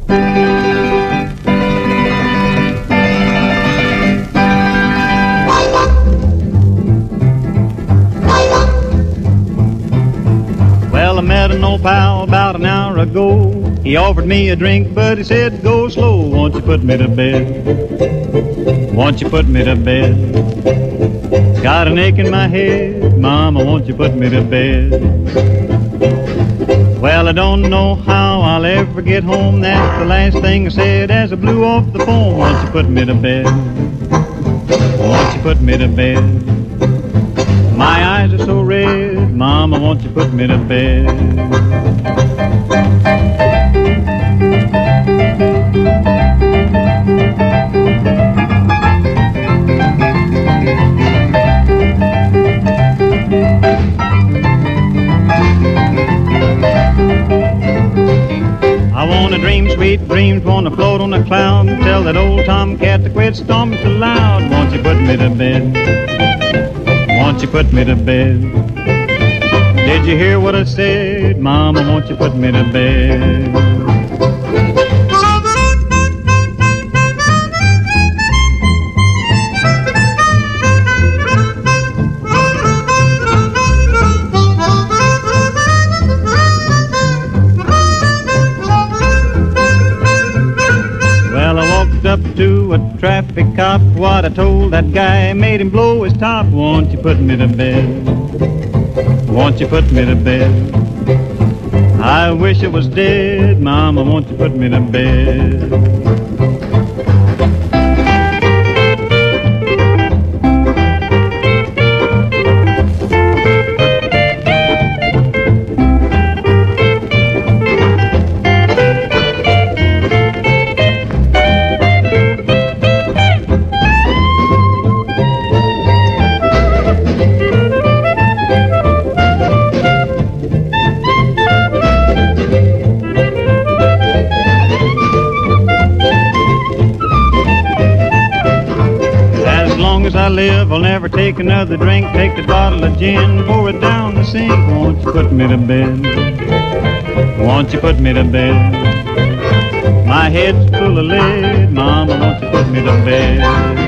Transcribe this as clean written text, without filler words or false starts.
Well, I met an old pal about an hour ago. He offered me a drink, but he said, go slow. Won't you put me to bed? Won't you put me to bed? Got an ache in my head, Mama, won't you put me to bed? Well, I don't know how I'll ever get home. That's the last thing I said as I blew off the phone. Won't you put me to bed? Won't you put me to bed? My eyes are so red, Mama, won't you put me to bed? I wanna dream sweet dreams, wanna float on a cloud, tell that old tomcat to quit stomping so loud. Won't you put me to bed? Won't you put me to bed? Did you hear what I said? Mama, won't you put me to bed? Up to a traffic cop, what I told that guy made him blow his top. Won't you put me to bed? Won't you put me to bed? I wish I was dead, Mama, won't you put me to bed? As I live, I'll never take another drink. Take the bottle of gin, pour it down the sink. Won't you put me to bed? Won't you put me to bed? My head's full of lead, Mama, won't you put me to bed?